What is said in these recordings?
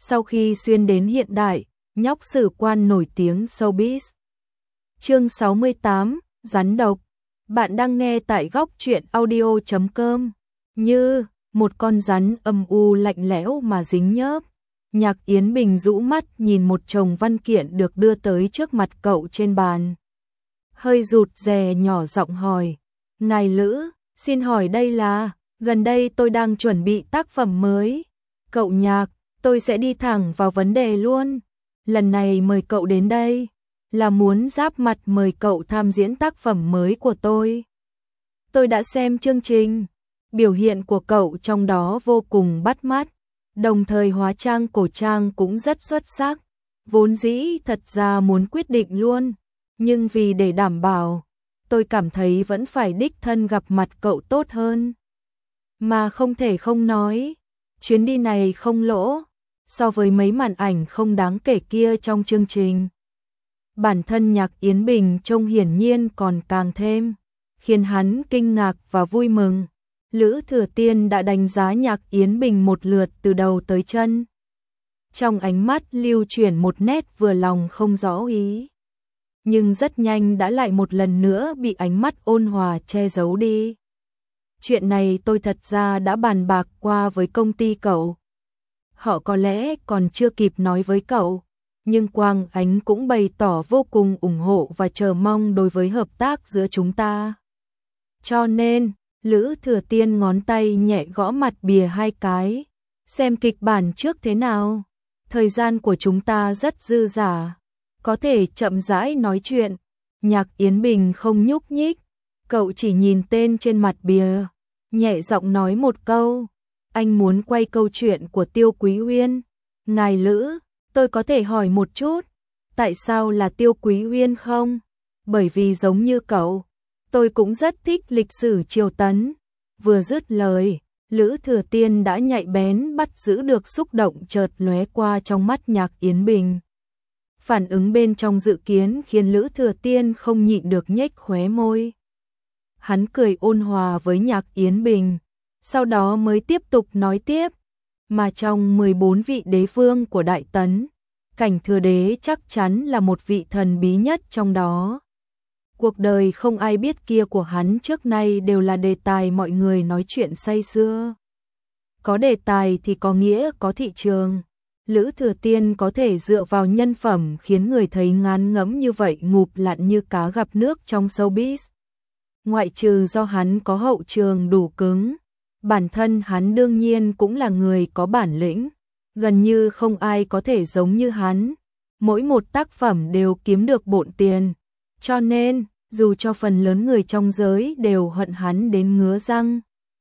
Sau khi xuyên đến hiện đại, nhóc sử quan nổi tiếng showbiz. Chương 68, Rắn độc. Bạn đang nghe tại góc truyện audio.com. Như một con rắn âm u lạnh lẽo mà dính nhớp. Nhạc Yến Bình rũ mắt nhìn một chồng văn kiện được đưa tới trước mặt cậu trên bàn. Hơi rụt rè nhỏ giọng hỏi. Ngài Lữ, xin hỏi đây là... Gần đây tôi đang chuẩn bị tác phẩm mới. Cậu Nhạc, tôi sẽ đi thẳng vào vấn đề luôn. Lần này mời cậu đến đây là muốn giáp mặt mời cậu tham diễn tác phẩm mới của tôi. Tôi đã xem chương trình, biểu hiện của cậu trong đó vô cùng bắt mắt, đồng thời hóa trang cổ trang cũng rất xuất sắc. Vốn dĩ thật ra muốn quyết định luôn, nhưng vì để đảm bảo, tôi cảm thấy vẫn phải đích thân gặp mặt cậu tốt hơn. Mà không thể không nói, chuyến đi này không lỗ, so với mấy màn ảnh không đáng kể kia trong chương trình. Bản thân Nhạc Yến Bình trông hiển nhiên còn càng thêm, khiến hắn kinh ngạc và vui mừng. Lữ Thừa Tiên đã đánh giá Nhạc Yến Bình một lượt từ đầu tới chân. Trong ánh mắt lưu chuyển một nét vừa lòng không rõ ý. Nhưng rất nhanh đã lại một lần nữa bị ánh mắt ôn hòa che giấu đi. Chuyện này tôi thật ra đã bàn bạc qua với công ty cậu. Họ có lẽ còn chưa kịp nói với cậu, nhưng Quang Ánh cũng bày tỏ vô cùng ủng hộ và chờ mong đối với hợp tác giữa chúng ta. Cho nên, Lữ Thừa Tiên ngón tay nhẹ gõ mặt bìa hai cái. Xem kịch bản trước thế nào. Thời gian của chúng ta rất dư dả, có thể chậm rãi nói chuyện. Nhạc Yến Bình không nhúc nhích, cậu chỉ nhìn tên trên mặt bìa, nhẹ giọng nói một câu. Anh muốn quay câu chuyện của Tiêu Quý Uyên. Ngài Lữ, tôi có thể hỏi một chút, tại sao là Tiêu Quý Uyên không? Bởi vì giống như cậu, tôi cũng rất thích lịch sử triều Tấn. Vừa dứt lời, Lữ Thừa Tiên đã nhạy bén bắt giữ được xúc động chợt lóe qua trong mắt Nhạc Yến Bình. Phản ứng bên trong dự kiến khiến Lữ Thừa Tiên không nhịn được nhếch khóe môi. Hắn cười ôn hòa với Nhạc Yến Bình, sau đó mới tiếp tục nói tiếp. Mà trong 14 vị đế vương của Đại Tấn, Cảnh Thừa Đế chắc chắn là một vị thần bí nhất trong đó. Cuộc đời không ai biết kia của hắn trước nay đều là đề tài mọi người nói chuyện say sưa. Có đề tài thì có nghĩa có thị trường. Lữ Thừa Tiên có thể dựa vào nhân phẩm khiến người thấy ngán ngẫm như vậy ngụp lặn như cá gặp nước trong showbiz. Ngoại trừ do hắn có hậu trường đủ cứng, bản thân hắn đương nhiên cũng là người có bản lĩnh. Gần như không ai có thể giống như hắn. Mỗi một tác phẩm đều kiếm được bộn tiền. Cho nên, dù cho phần lớn người trong giới đều hận hắn đến ngứa răng,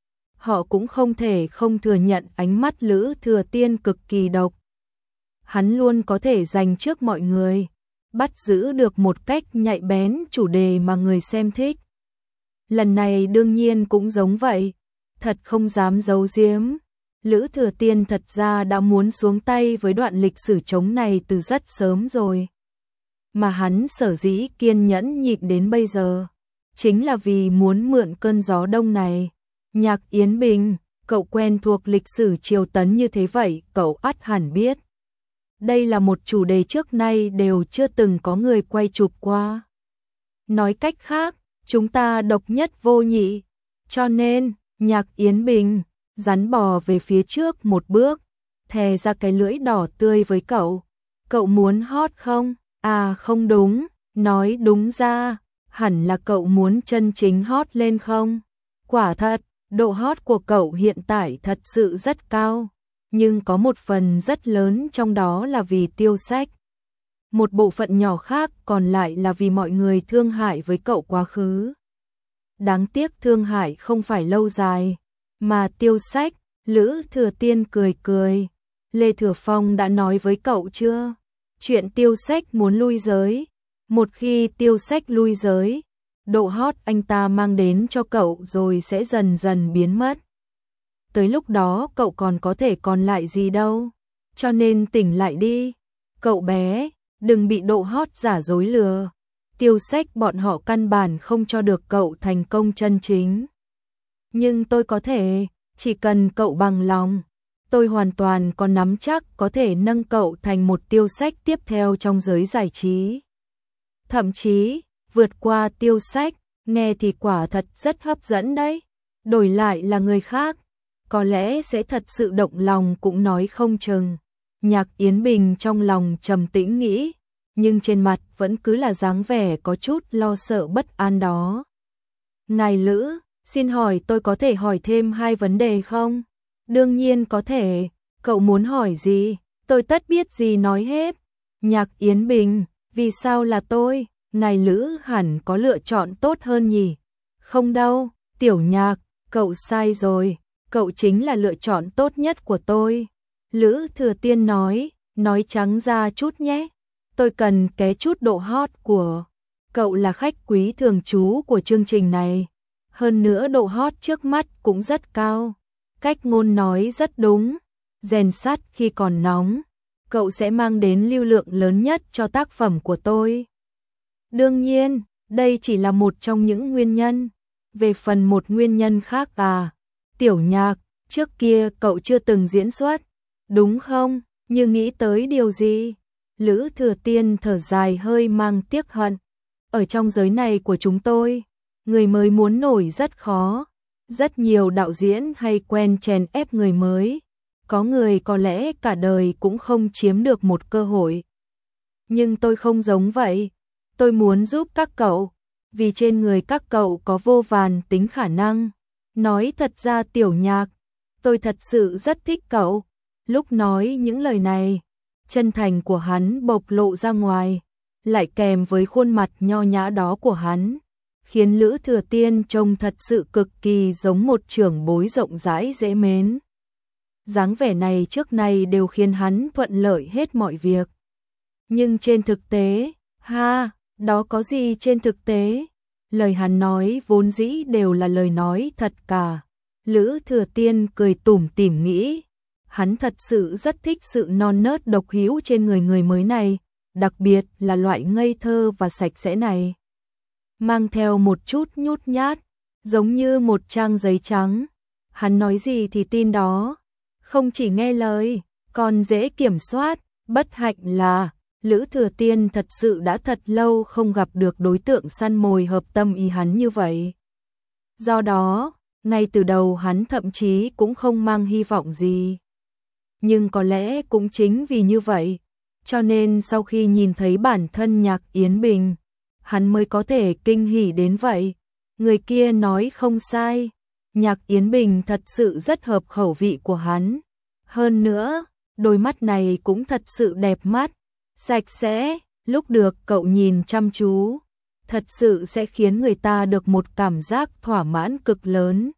họ cũng không thể không thừa nhận ánh mắt Lữ Thừa Tiên cực kỳ độc. Hắn luôn có thể giành trước mọi người, bắt giữ được một cách nhạy bén chủ đề mà người xem thích. Lần này đương nhiên cũng giống vậy, thật không dám giấu giếm. Lữ Thừa Tiên thật ra đã muốn xuống tay với đoạn lịch sử trống này từ rất sớm rồi. Mà hắn sở dĩ kiên nhẫn nhịn đến bây giờ, chính là vì muốn mượn cơn gió đông này. Nhạc Yến Bình, cậu quen thuộc lịch sử triều Tấn như thế vậy, cậu ắt hẳn biết. Đây là một chủ đề trước nay đều chưa từng có người quay chụp qua. Nói cách khác, chúng ta độc nhất vô nhị. Cho nên, Nhạc Yến Bình, rắn bò về phía trước một bước, thè ra cái lưỡi đỏ tươi với cậu. Cậu muốn hot không? À không đúng, nói đúng ra, hẳn là cậu muốn chân chính hot lên không? Quả thật, độ hot của cậu hiện tại thật sự rất cao, nhưng có một phần rất lớn trong đó là vì Tiêu Sách. Một bộ phận nhỏ khác còn lại là vì mọi người thương hại với cậu quá khứ. Đáng tiếc thương hại không phải lâu dài, mà Tiêu Sách. Lữ Thừa Tiên cười cười. Lê Thừa Phong đã nói với cậu chưa? Chuyện Tiêu Sách muốn lui giới. Một khi Tiêu Sách lui giới, độ hot anh ta mang đến cho cậu rồi sẽ dần dần biến mất. Tới lúc đó cậu còn có thể còn lại gì đâu. Cho nên tỉnh lại đi. Cậu bé, đừng bị độ hot giả dối lừa. Tiêu Sách bọn họ căn bản không cho được cậu thành công chân chính. Nhưng tôi có thể, chỉ cần cậu bằng lòng. tôi hoàn toàn có nắm chắc có thể nâng cậu thành một tiêu sách tiếp theo trong giới giải trí. Thậm chí, vượt qua tiêu sách, nghe thì quả thật rất hấp dẫn đấy. Đổi lại là người khác, có lẽ sẽ thật sự động lòng cũng nói không chừng. Nhạc Yến Bình trong lòng trầm tĩnh nghĩ, nhưng trên mặt vẫn cứ là dáng vẻ có chút lo sợ bất an đó. Ngài Lữ, xin hỏi tôi có thể hỏi thêm 2 vấn đề không? Đương nhiên có thể, cậu muốn hỏi gì? Tôi tất biết gì nói hết. Nhạc Yến Bình, vì sao là tôi? Ngài Lữ hẳn có lựa chọn tốt hơn nhỉ? Không đâu, Tiểu Nhạc, cậu sai rồi, cậu chính là lựa chọn tốt nhất của tôi. Lữ Thừa Tiên nói trắng ra chút nhé. Tôi cần ké chút độ hot của cậu, là khách quý thường trú của chương trình này. Hơn nữa độ hot trước mắt cũng rất cao. Cách ngôn nói rất đúng, rèn sắt khi còn nóng. Cậu sẽ mang đến lưu lượng lớn nhất cho tác phẩm của tôi. Đương nhiên, đây chỉ là một trong những nguyên nhân. Về phần một nguyên nhân khác Tiểu Nhạc, trước kia cậu chưa từng diễn xuất, đúng không? Như nghĩ tới điều gì? Lữ Thừa Tiên thở dài hơi mang tiếc hận. Ở trong giới này của chúng tôi, người mới muốn nổi rất khó. Rất nhiều đạo diễn hay quen chèn ép người mới. Có người có lẽ cả đời cũng không chiếm được một cơ hội. Nhưng tôi không giống vậy. Tôi muốn giúp các cậu, vì trên người các cậu có vô vàn tính khả năng. Nói thật ra Tiểu Nhạc, tôi thật sự rất thích cậu. Lúc nói những lời này, chân thành của hắn bộc lộ ra ngoài, lại kèm với khuôn mặt nho nhã đó của hắn, khiến Lữ Thừa Tiên trông thật sự cực kỳ giống một trưởng bối rộng rãi dễ mến. Dáng vẻ này trước nay đều khiến hắn thuận lợi hết mọi việc. Nhưng trên thực tế, đó có gì trên thực tế? Lời hắn nói vốn dĩ đều là lời nói thật cả. Lữ Thừa Tiên cười tủm tỉm nghĩ, hắn thật sự rất thích sự non nớt độc hữu trên người mới này, đặc biệt là loại ngây thơ và sạch sẽ này. Mang theo một chút nhút nhát, giống như một trang giấy trắng. Hắn nói gì thì tin đó, không chỉ nghe lời, còn dễ kiểm soát. Bất hạnh là Lữ Thừa Tiên thật sự đã thật lâu không gặp được đối tượng săn mồi hợp tâm ý hắn như vậy. Do đó, ngay từ đầu hắn thậm chí cũng không mang hy vọng gì. Nhưng có lẽ cũng chính vì như vậy, cho nên sau khi nhìn thấy bản thân Nhạc Yến Bình, hắn mới có thể kinh hỉ đến vậy. Người kia nói không sai, Nhạc Yến Bình thật sự rất hợp khẩu vị của hắn. Hơn nữa, đôi mắt này cũng thật sự đẹp mắt, sạch sẽ, lúc được cậu nhìn chăm chú, thật sự sẽ khiến người ta được một cảm giác thỏa mãn cực lớn.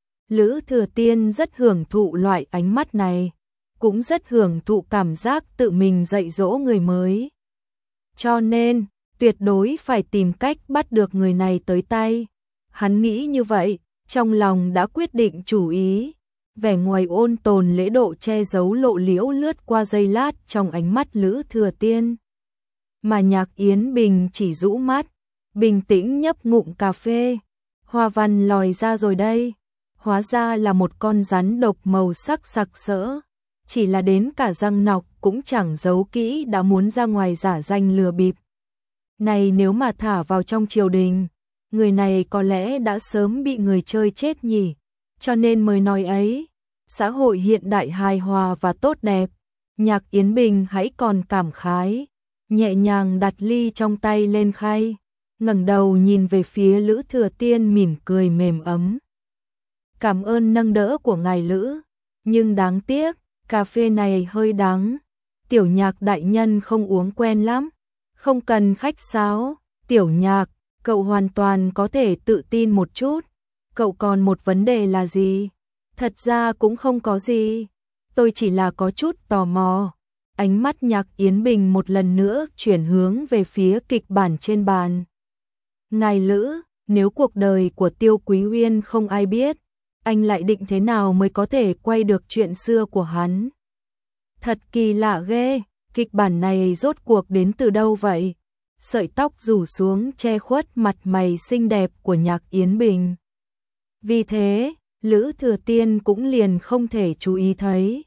Lữ Thừa Tiên rất hưởng thụ loại ánh mắt này, cũng rất hưởng thụ cảm giác tự mình dạy dỗ người mới. Cho nên, tuyệt đối phải tìm cách bắt được người này tới tay. Hắn nghĩ như vậy, trong lòng đã quyết định chủ ý. Vẻ ngoài ôn tồn lễ độ che giấu lộ liễu lướt qua giây lát trong ánh mắt Lữ Thừa Tiên. Mà Nhạc Yến Bình chỉ rũ mắt, bình tĩnh nhấp ngụm cà phê. Hoa văn lòi ra rồi đây. Hóa ra là một con rắn độc màu sắc sặc sỡ. Chỉ là đến cả răng nọc cũng chẳng giấu kỹ đã muốn ra ngoài giả danh lừa bịp. Này nếu mà thả vào trong triều đình, người này có lẽ đã sớm bị người chơi chết nhỉ. Cho nên mới nói ấy, xã hội hiện đại hài hòa và tốt đẹp. Nhạc Yến Bình hãy còn cảm khái, nhẹ nhàng đặt ly trong tay lên khay, ngẩng đầu nhìn về phía Lữ Thừa Tiên mỉm cười mềm ấm. Cảm ơn nâng đỡ của ngài Lữ, nhưng đáng tiếc, cà phê này hơi đắng. Tiểu Nhạc đại nhân không uống quen lắm. Không cần khách sáo, Tiểu Nhạc, cậu hoàn toàn có thể tự tin một chút. Cậu còn một vấn đề là gì? Thật ra cũng không có gì. Tôi chỉ là có chút tò mò. Ánh mắt Nhạc Yến Bình một lần nữa chuyển hướng về phía kịch bản trên bàn. Ngài Lữ, nếu cuộc đời của Tiêu Quý Uyên không ai biết, anh lại định thế nào mới có thể quay được chuyện xưa của hắn? Thật kỳ lạ ghê, kịch bản này rốt cuộc đến từ đâu vậy? Sợi tóc rủ xuống che khuất mặt mày xinh đẹp của Nhạc Yến Bình. Vì thế, Lữ Thừa Tiên cũng liền không thể chú ý thấy.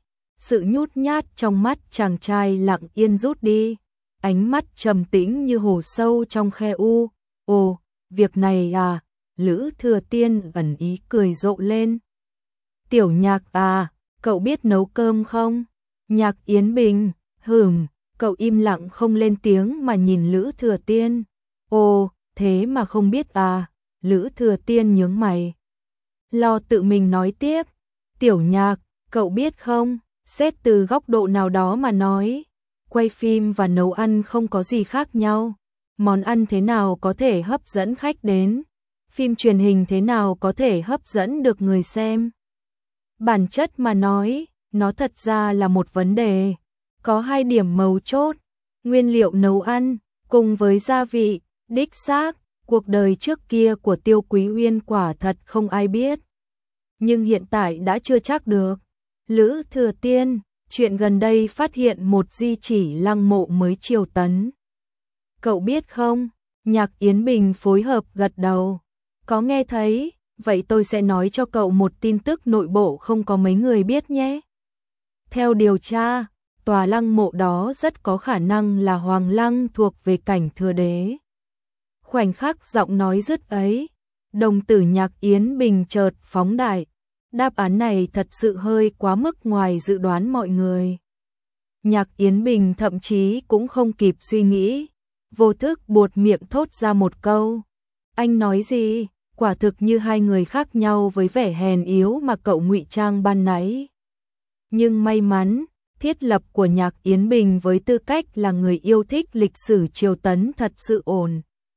sự nhút nhát trong mắt chàng trai lặng yên rút đi, ánh mắt trầm tĩnh như hồ sâu trong khe u. Ồ, việc này à? Lữ Thừa Tiên ẩn ý cười rộ lên. Tiểu Nhạc à, cậu biết nấu cơm không? Nhạc Yến Bình, cậu im lặng không lên tiếng mà nhìn Lữ Thừa Tiên. Ồ, thế mà không biết à? Lữ Thừa Tiên nhướng mày. Lo tự mình nói tiếp. Tiểu Nhạc, cậu biết không, xét từ góc độ nào đó mà nói, quay phim và nấu ăn không có gì khác nhau. Món ăn thế nào có thể hấp dẫn khách đến? Phim truyền hình thế nào có thể hấp dẫn được người xem? Bản chất mà nói, nó thật ra là một vấn đề. Có hai điểm mấu chốt, nguyên liệu nấu ăn, cùng với gia vị, đích xác, cuộc đời trước kia của Tiêu Quý Uyên quả thật không ai biết. Nhưng hiện tại đã chưa chắc được. Lữ Thừa Tiên, chuyện gần đây phát hiện một di chỉ lăng mộ mới triều tấn. Cậu biết không? Nhạc Yến Bình phối hợp gật đầu. Có nghe thấy, vậy tôi sẽ nói cho cậu một tin tức nội bộ không có mấy người biết nhé. Theo điều tra, tòa lăng mộ đó rất có khả năng là Hoàng Lăng thuộc về cảnh Thừa Đế. Khoảnh khắc giọng nói dứt ấy, đồng tử Nhạc Yến Bình chợt phóng đại. Đáp án này thật sự hơi quá mức ngoài dự đoán mọi người. Nhạc Yến Bình thậm chí cũng không kịp suy nghĩ, vô thức buột miệng thốt ra một câu. Anh nói gì? Quả thực như hai người khác nhau với vẻ hèn yếu mà cậu ngụy trang ban nãy. Nhưng may mắn, thiết lập của Nhạc Yến Bình với tư cách là người yêu thích lịch sử triều tấn thật sự ổn.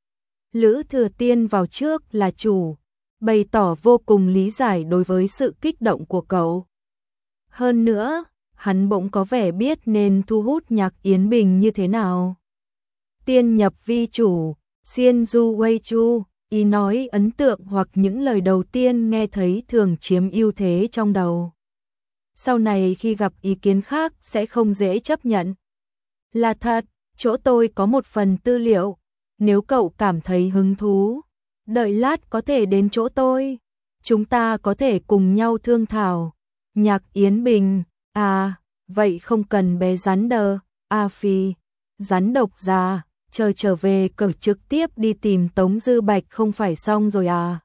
Lữ Thừa Tiên vào trước là chủ, bày tỏ vô cùng lý giải đối với sự kích động của cậu. Hơn nữa, hắn bỗng có vẻ biết nên thu hút Nhạc Yến Bình như thế nào. Tiên nhập vi chủ, xiên du wei chu, ý nói ấn tượng hoặc những lời đầu tiên nghe thấy thường chiếm ưu thế trong đầu. Sau này khi gặp ý kiến khác sẽ không dễ chấp nhận. Là thật, chỗ tôi có một phần tư liệu, nếu cậu cảm thấy hứng thú, đợi lát có thể đến chỗ tôi, chúng ta có thể cùng nhau thương thảo. Nhạc Yến Bình, à, vậy không cần bé rắn đờ, phi, rắn độc già, trở về cậu trực tiếp đi tìm Tống Dư Bạch không phải xong rồi à?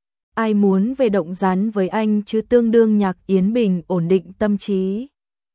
Ai muốn về động rắn với anh chứ, tương đương. Nhạc Yến Bình ổn định tâm trí,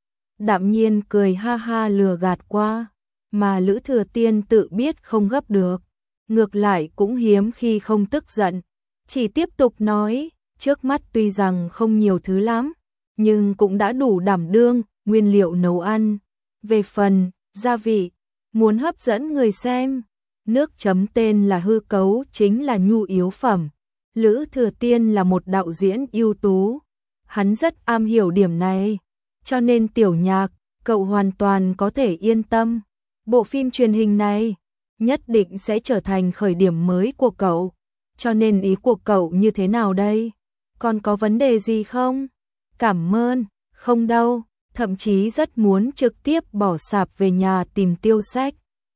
đạm nhiên cười ha ha lừa gạt qua, mà Lữ Thừa Tiên tự biết không gấp được, ngược lại cũng hiếm khi không tức giận, chỉ tiếp tục nói, trước mắt tuy rằng không nhiều thứ lắm, nhưng cũng đã đủ đảm đương, nguyên liệu nấu ăn, về phần gia vị, muốn hấp dẫn người xem, nước chấm tên là hư cấu chính là nhu yếu phẩm. Lữ Thừa Tiên là một đạo diễn ưu tú, hắn rất am hiểu điểm này, cho nên Tiểu Nhạc, cậu hoàn toàn có thể yên tâm, bộ phim truyền hình này nhất định sẽ trở thành khởi điểm mới của cậu, cho nên ý của cậu như thế nào đây? Còn có vấn đề gì không? Cảm ơn, không đâu, thậm chí rất muốn trực tiếp bỏ sạp về nhà tìm Tiêu Sách.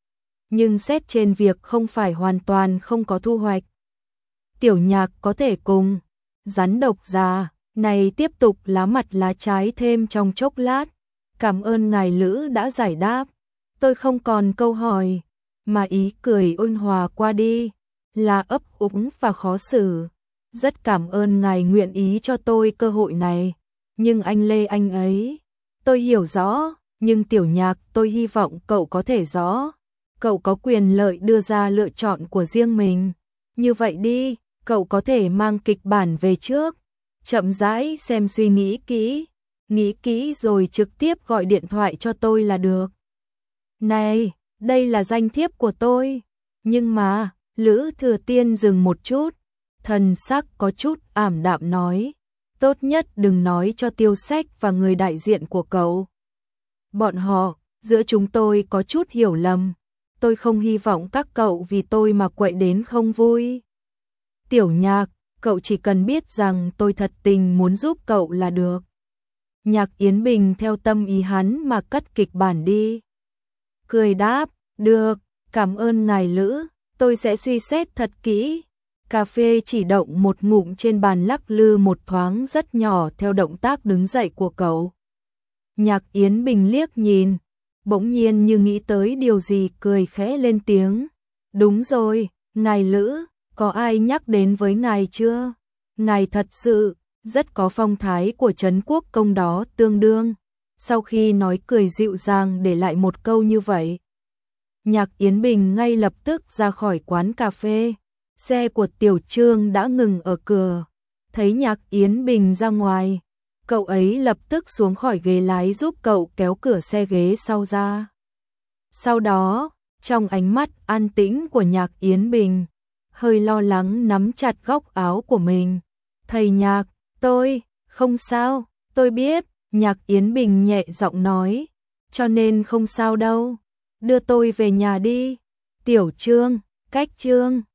Nhưng xét trên việc không phải hoàn toàn không có thu hoạch. Tiểu Nhạc có thể cùng rắn độc già này tiếp tục lá mặt lá trái thêm trong chốc lát. Cảm ơn ngài Lữ đã giải đáp. Tôi không còn câu hỏi, mà ý cười ôn hòa qua đi, là ấp úng và khó xử. Rất cảm ơn ngài nguyện ý cho tôi cơ hội này. Nhưng anh Lê anh ấy, tôi hiểu rõ, nhưng Tiểu Nhạc tôi hy vọng cậu có thể rõ. Cậu có quyền lợi đưa ra lựa chọn của riêng mình. Như vậy đi, cậu có thể mang kịch bản về trước, chậm rãi xem suy nghĩ kỹ rồi trực tiếp gọi điện thoại cho tôi là được. Này, đây là danh thiếp của tôi. Nhưng mà, Lữ Thừa Tiên dừng một chút, thần sắc có chút ảm đạm nói, tốt nhất đừng nói cho Tiêu Sách và người đại diện của cậu. Bọn họ, giữa chúng tôi có chút hiểu lầm, tôi không hy vọng các cậu vì tôi mà quậy đến không vui. Tiểu Nhạc, cậu chỉ cần biết rằng tôi thật tình muốn giúp cậu là được. Nhạc Yến Bình theo tâm ý hắn mà cất kịch bản đi. Cười đáp, được, cảm ơn ngài Lữ, tôi sẽ suy xét thật kỹ. Cà phê chỉ động một ngụm trên bàn lắc lư một thoáng rất nhỏ theo động tác đứng dậy của cậu. Nhạc Yến Bình liếc nhìn, bỗng nhiên như nghĩ tới điều gì cười khẽ lên tiếng. Đúng rồi, ngài Lữ, có ai nhắc đến với ngài chưa? Ngài thật sự rất có phong thái của Trấn Quốc công đó tương đương. Sau khi nói cười dịu dàng để lại một câu như vậy, Nhạc Yến Bình ngay lập tức ra khỏi quán cà phê. Xe của Tiểu Trương đã ngừng ở cửa. Thấy Nhạc Yến Bình ra ngoài, cậu ấy lập tức xuống khỏi ghế lái giúp cậu kéo cửa xe ghế sau ra. Sau đó, trong ánh mắt an tĩnh của Nhạc Yến Bình, hơi lo lắng nắm chặt góc áo của mình. Thầy Nhạc, tôi, không sao, tôi biết, Nhạc Yến Bình nhẹ giọng nói, cho nên không sao đâu, đưa tôi về nhà đi. Tiểu Trương, cách Trương.